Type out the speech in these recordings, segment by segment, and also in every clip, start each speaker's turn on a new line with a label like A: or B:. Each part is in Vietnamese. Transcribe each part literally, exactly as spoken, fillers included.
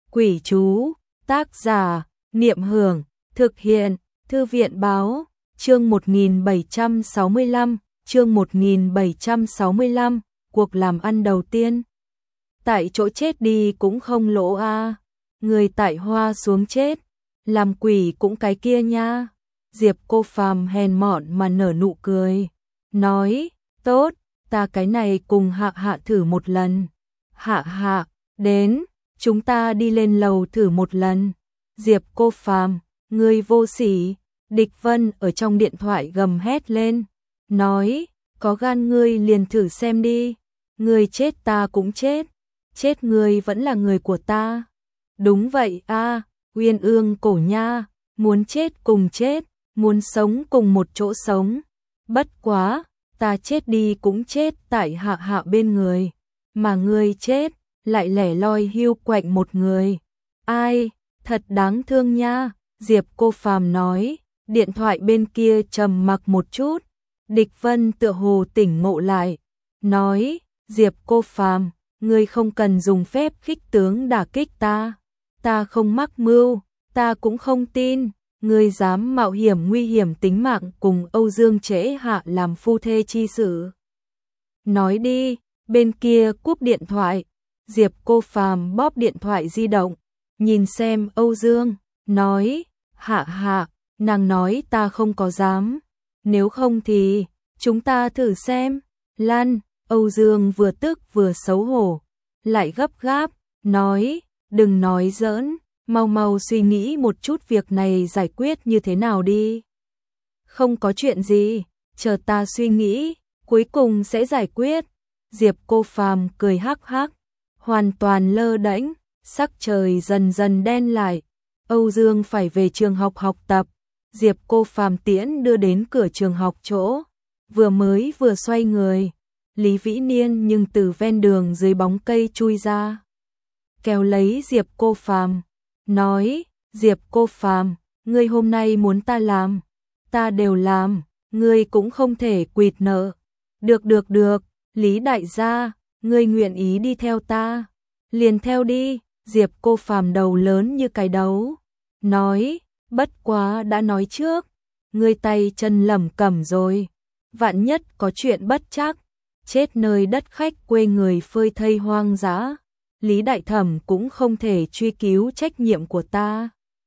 A: Quỷ chú, tác giả, Niệm Hưởng, thực hiện, Thư viện báo, chương một nghìn bảy trăm sáu mươi lăm, chương một nghìn bảy trăm sáu mươi lăm, cuộc làm ăn đầu tiên. Tại chỗ chết đi cũng không lỗ a, à. Người tại hoa xuống chết, làm quỷ cũng cái kia nha. Diệp Cô Phàm hèn mọn mà nở nụ cười, nói, tốt, ta cái này cùng Hạ Hạ thử một lần. Hạ Hạ, đến, chúng ta đi lên lầu thử một lần. Diệp Cô Phàm, ngươi vô sỉ. Địch Vân ở trong điện thoại gầm hét lên, nói, có gan ngươi liền thử xem đi. Ngươi chết ta cũng chết, chết ngươi vẫn là người của ta. Đúng vậy a, à, Uyên Ương cổ nha, muốn chết cùng chết, muốn sống cùng một chỗ sống. Bất quá, ta chết đi cũng chết tại Hạ Hạ bên người, mà ngươi chết lại lẻ loi hiu quạnh một người. Ai, thật đáng thương nha. Diệp Cô Phàm nói. Điện thoại bên kia trầm mặc một chút, Địch Vân tựa hồ tỉnh ngộ lại, nói, Diệp Cô Phàm, ngươi không cần dùng phép khích tướng đả kích ta, ta không mắc mưu, ta cũng không tin, ngươi dám mạo hiểm nguy hiểm tính mạng cùng Âu Dương Trễ Hạ làm phu thê chi sự. Nói đi. Bên kia cúp điện thoại, Diệp Cô Phàm bóp điện thoại di động, nhìn xem Âu Dương, nói, Hạ Hạ, nàng nói ta không có dám, nếu không thì, chúng ta thử xem. Lan, Âu Dương vừa tức vừa xấu hổ, lại gấp gáp, nói, đừng nói giỡn, mau mau suy nghĩ một chút việc này giải quyết như thế nào đi. Không có chuyện gì, chờ ta suy nghĩ, cuối cùng sẽ giải quyết. Diệp Cô Phàm cười hắc hắc, hoàn toàn lơ đễnh, sắc trời dần dần đen lại, Âu Dương phải về trường học học tập. Diệp Cô Phàm tiễn đưa đến cửa trường học chỗ, vừa mới vừa xoay người, Lý Vĩ Niên nhưng từ ven đường dưới bóng cây chui ra, kéo lấy Diệp Cô Phàm, nói, Diệp Cô Phàm, ngươi hôm nay muốn ta làm, ta đều làm, ngươi cũng không thể quỵt nợ. Được được được, Lý đại gia, ngươi nguyện ý đi theo ta, liền theo đi. Diệp Cô Phàm đầu lớn như cái đấu, nói, bất quá đã nói trước, ngươi tay chân lẩm cẩm rồi, vạn nhất có chuyện bất trắc, chết nơi đất khách quê người phơi thây hoang dã, Lý đại thẩm cũng không thể truy cứu trách nhiệm của ta.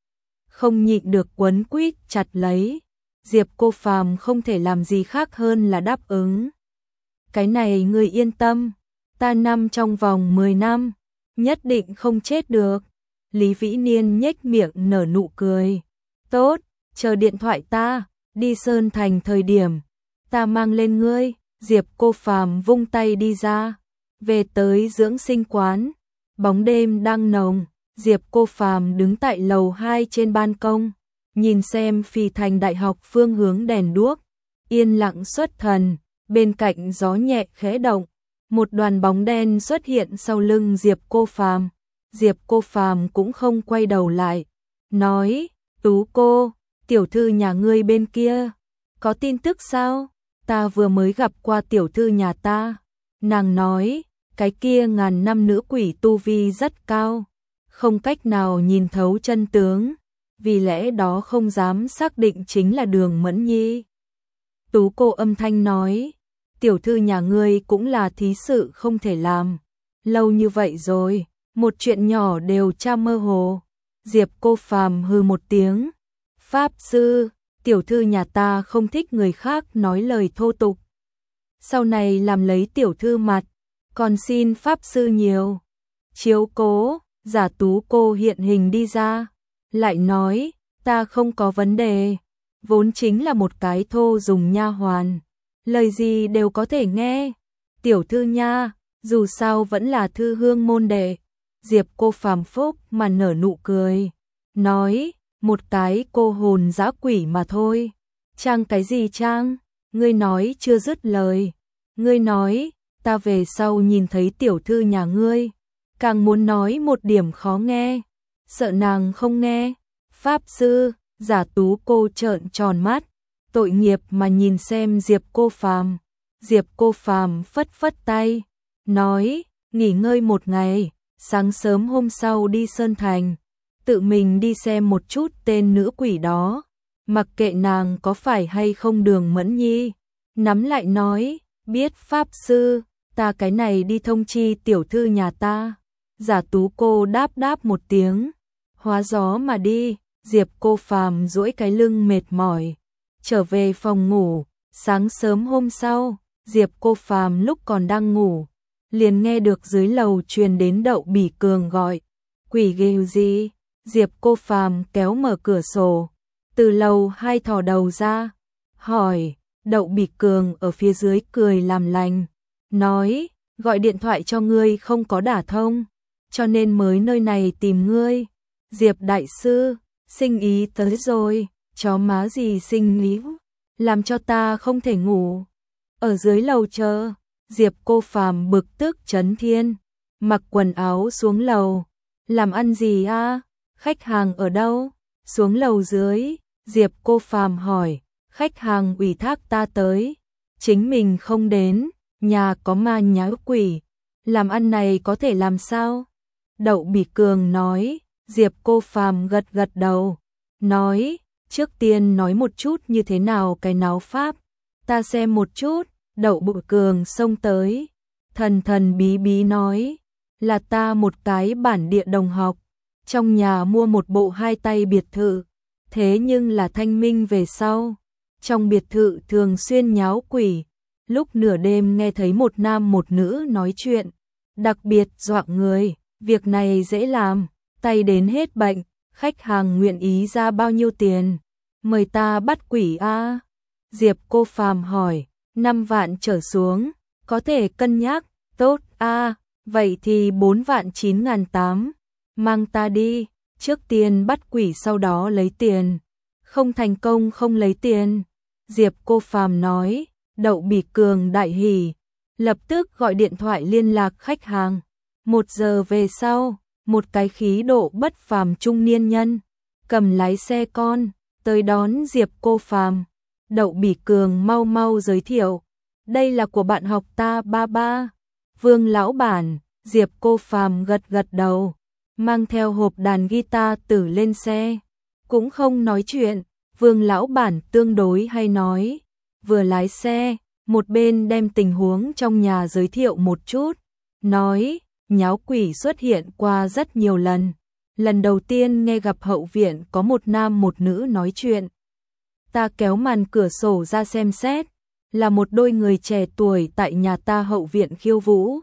A: Không nhịn được quấn quýt chặt lấy, Diệp Cô Phàm không thể làm gì khác hơn là đáp ứng. Cái này ngươi yên tâm, ta năm trong vòng mười năm, nhất định không chết được. Lý Vĩ Niên nhếch miệng nở nụ cười. Tốt, chờ điện thoại ta, đi Sơn Thành thời điểm, ta mang lên ngươi. Diệp Cô Phàm vung tay đi ra, về tới dưỡng sinh quán, bóng đêm đang nồng, Diệp Cô Phàm đứng tại lầu hai trên ban công, nhìn xem Phi Thành Đại học phương hướng đèn đuốc, yên lặng xuất thần, bên cạnh gió nhẹ khẽ động, một đoàn bóng đen xuất hiện sau lưng Diệp Cô Phàm. Diệp Cô Phàm cũng không quay đầu lại, nói, Tú cô, tiểu thư nhà ngươi bên kia, có tin tức sao? Ta vừa mới gặp qua tiểu thư nhà ta. Nàng nói, cái kia ngàn năm nữ quỷ tu vi rất cao, không cách nào nhìn thấu chân tướng, vì lẽ đó không dám xác định chính là Đường Mẫn Nhi. Tú cô âm thanh nói, tiểu thư nhà ngươi cũng là thí sự không thể làm, lâu như vậy rồi, một chuyện nhỏ đều tra mơ hồ. Diệp Cô Phàm hừ một tiếng, Pháp sư, tiểu thư nhà ta không thích người khác nói lời thô tục, sau này làm lấy tiểu thư mặt, còn xin Pháp sư nhiều chiếu cố. Giả Tú cô hiện hình đi ra, lại nói, ta không có vấn đề, vốn chính là một cái thô dùng nha hoàn, lời gì đều có thể nghe. Tiểu thư nha, dù sao vẫn là thư hương môn đệ. Diệp Cô Phàm phúc mà nở nụ cười, nói, một cái cô hồn dã quỷ mà thôi. Trang cái gì Trang? Ngươi nói chưa dứt lời. Ngươi nói, ta về sau nhìn thấy tiểu thư nhà ngươi, càng muốn nói một điểm khó nghe, sợ nàng không nghe. Pháp sư, Giả Tú cô trợn tròn mắt, tội nghiệp mà nhìn xem Diệp Cô Phàm. Diệp Cô Phàm phất phất tay, nói, nghỉ ngơi một ngày, sáng sớm hôm sau đi Sơn Thành, tự mình đi xem một chút tên nữ quỷ đó, mặc kệ nàng có phải hay không Đường Mẫn Nhi. Nắm lại nói, biết pháp sư, ta cái này đi thông chi tiểu thư nhà ta. Giả Tú cô đáp đáp một tiếng, hóa gió mà đi. Diệp Cô Phàm duỗi cái lưng mệt mỏi, trở về phòng ngủ. Sáng sớm hôm sau, Diệp Cô Phàm lúc còn đang ngủ, liền nghe được dưới lầu truyền đến Đậu Bỉ Cường gọi. Quỷ ghê gì? Diệp Cô Phàm kéo mở cửa sổ, từ lầu hai thò đầu ra, hỏi. Đậu Bỉ Cường ở phía dưới cười làm lành, nói, gọi điện thoại cho ngươi không có đả thông, cho nên mới nơi này tìm ngươi. Diệp đại sư, sinh ý tới rồi, chó má gì sinh ý, làm cho ta không thể ngủ. Ở dưới lầu chờ. Diệp Cô Phàm bực tức chấn thiên, mặc quần áo xuống lầu. Làm ăn gì a? Khách hàng ở đâu? Xuống lầu dưới. Diệp Cô Phàm hỏi. Khách hàng ủy thác ta tới, chính mình không đến, nhà có ma nhái quỷ, làm ăn này có thể làm sao? Đậu Bỉ Cường nói. Diệp Cô Phàm gật gật đầu, nói, trước tiên nói một chút như thế nào cái náo pháp, ta xem một chút. Đậu Bỉ Cường xông tới, thần thần bí bí nói, là ta một cái bản địa đồng học, trong nhà mua một bộ hai tay biệt thự, thế nhưng là thanh minh về sau, trong biệt thự thường xuyên nháo quỷ, lúc nửa đêm nghe thấy một nam một nữ nói chuyện, đặc biệt dọa người, việc này dễ làm, tay đến hết bệnh, khách hàng nguyện ý ra bao nhiêu tiền, mời ta bắt quỷ a? Diệp Cô Phàm hỏi. Năm vạn trở xuống, có thể cân nhắc. Tốt a, vậy thì bốn vạn chín ngàn tám, mang ta đi, trước tiên bắt quỷ sau đó lấy tiền, không thành công không lấy tiền. Diệp Cô Phàm nói. Đậu Bỉ Cường đại hỉ, lập tức gọi điện thoại liên lạc khách hàng. Một giờ về sau, một cái khí độ bất phàm trung niên nhân, cầm lái xe con, tới đón Diệp Cô Phàm. Đậu Bỉ Cường mau mau giới thiệu, đây là của bạn học ta ba ba, Vương lão bản. Diệp Cô Phàm gật gật đầu, mang theo hộp đàn guitar tử lên xe, cũng không nói chuyện. Vương lão bản tương đối hay nói, vừa lái xe, một bên đem tình huống trong nhà giới thiệu một chút, nói, nháo quỷ xuất hiện qua rất nhiều lần, lần đầu tiên nghe gặp hậu viện có một nam một nữ nói chuyện. Ta kéo màn cửa sổ ra xem xét, là một đôi người trẻ tuổi tại nhà ta hậu viện khiêu vũ.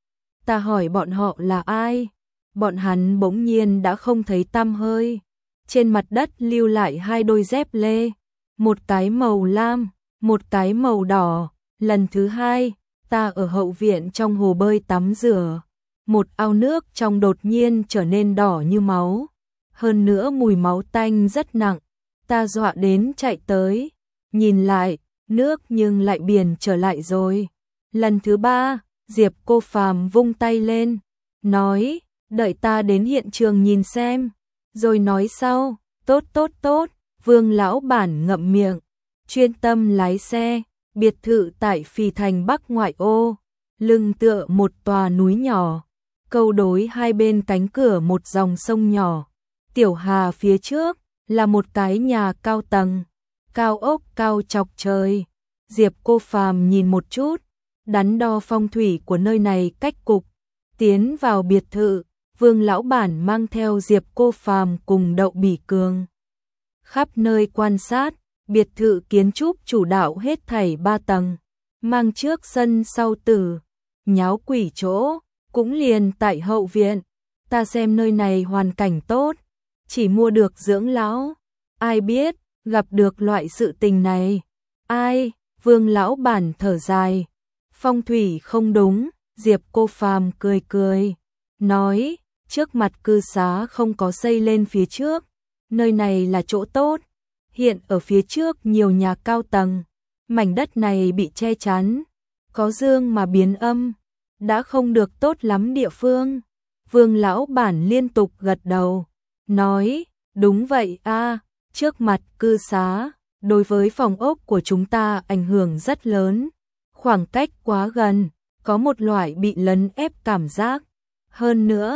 A: Ta hỏi bọn họ là ai, bọn hắn bỗng nhiên đã không thấy tăm hơi, trên mặt đất lưu lại hai đôi dép lê, một cái màu lam, một cái màu đỏ. Lần thứ hai, ta ở hậu viện trong hồ bơi tắm rửa, một ao nước trong đột nhiên trở nên đỏ như máu, hơn nữa mùi máu tanh rất nặng. Ta dọa đến chạy tới, nhìn lại, nước nhưng lại biển trở lại rồi. Lần thứ ba, Diệp Cô Phàm vung tay lên, nói, đợi ta đến hiện trường nhìn xem, rồi nói sau. Tốt tốt tốt. Vương lão bản ngậm miệng, chuyên tâm lái xe. Biệt thự tại Phì Thành Bắc ngoại ô, lưng tựa một tòa núi nhỏ, câu đối hai bên cánh cửa một dòng sông nhỏ. Tiểu Hà phía trước là một cái nhà cao tầng, cao ốc cao chọc trời. Diệp Cô Phàm nhìn một chút, đắn đo phong thủy của nơi này cách cục, tiến vào biệt thự. Vương lão bản mang theo Diệp Cô Phàm cùng Đậu Bỉ Cường khắp nơi quan sát. Biệt thự kiến trúc chủ đạo hết thảy ba tầng, mang trước sân sau tử, nháo quỷ chỗ cũng liền tại hậu viện. Ta xem nơi này hoàn cảnh tốt, chỉ mua được dưỡng lão, ai biết gặp được loại sự tình này. Ai? Vương lão bản thở dài, phong thủy không đúng. Diệp Cô Phàm cười cười, nói, trước mặt cư xá không có xây lên phía trước, nơi này là chỗ tốt. Hiện ở phía trước nhiều nhà cao tầng, mảnh đất này bị che chắn, có dương mà biến âm, đã không được tốt lắm địa phương. Vương lão bản liên tục gật đầu, nói, đúng vậy a, trước mặt cư xá, đối với phòng ốc của chúng ta ảnh hưởng rất lớn, khoảng cách quá gần, có một loại bị lấn ép cảm giác. Hơn nữa,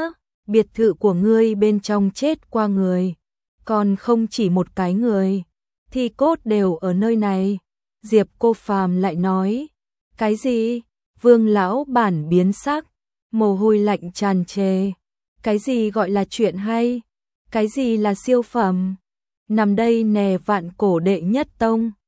A: biệt thự của ngươi bên trong chết qua người, còn không chỉ một cái người, thi cốt đều ở nơi này. Diệp Cô Phàm lại nói, cái gì? Vương lão bản biến sắc, mồ hôi lạnh tràn trề. Cái gì gọi là chuyện hay? Cái gì là siêu phẩm? Nằm đây nè vạn cổ đệ nhất tông.